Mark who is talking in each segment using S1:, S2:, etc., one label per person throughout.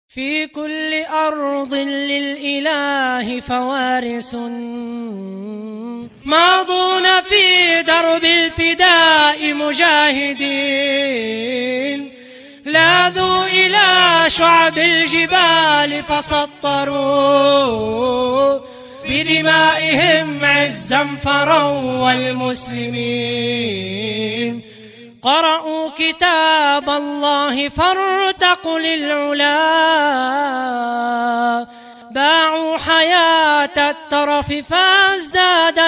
S1: في كل أرض للإله فوارس ماضون في درب الفداء مجاهدين، لاذوا إلى شعب الجبال فسطروا بدمائهم عزا فروا والمسلمين. قرأوا كتاب الله فارتقوا للعلا، باعوا حياة الترف فازداد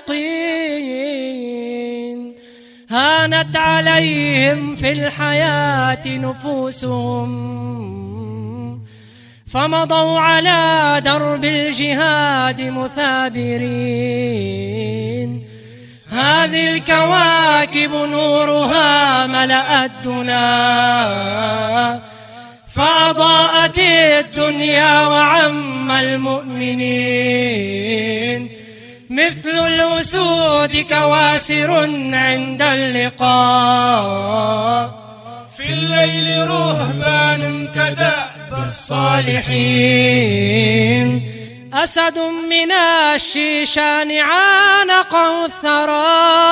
S1: اليقين. هانت عليهم في الحياة نفوسهم فمضوا على درب الجهاد مثابرين. هذه الكواكب نورها ملأ الدنا، فأضاءت الدنيا وعم المؤمنين. مثل الأسود كواسر عند اللقاء،
S2: في الليل رهبان كدأب
S1: الصالحين. أسد من الشيشان عانقه الثرى،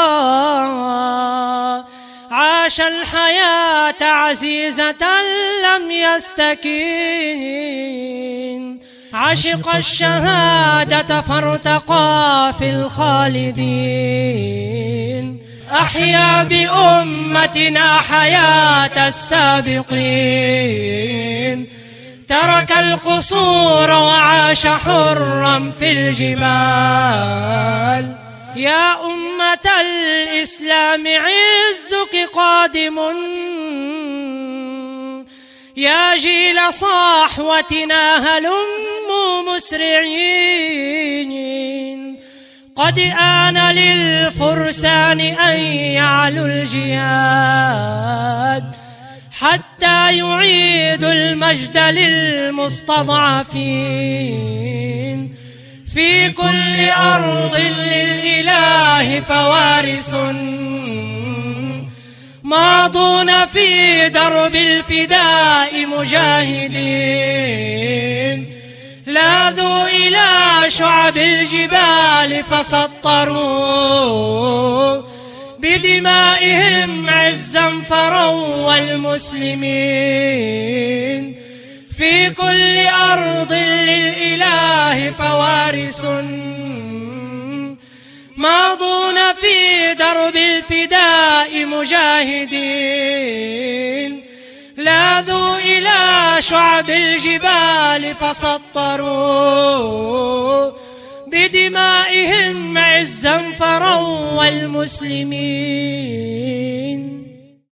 S1: عاش الحياة عزيزة لم يستكين. عشق الشهادة فارتقى في الخالدين. أحيا بأمتنا حياة السابقين. ترك القصور وعاش حرا في الجبال. يا أمة الإسلام عزك قادم، يا جيل صحوتنا هلموا مسرعين. قد آن للفرسان أن يعلوا الجهاد حتى يعيدوا المجد للمستضعفين. في كل أرض للإله فوارس ماضون في درب الفداء مجاهدين. لاذوا إلى شعب الجبال فسطروا بدمائهم عزا فروا والمسلمين. في كل أرض للإله فوارس ماضون في درب الفداء مجاهدين. لاذوا إلى شعب الجبال فسطروا بدمائهم عزا فروا والمسلمين.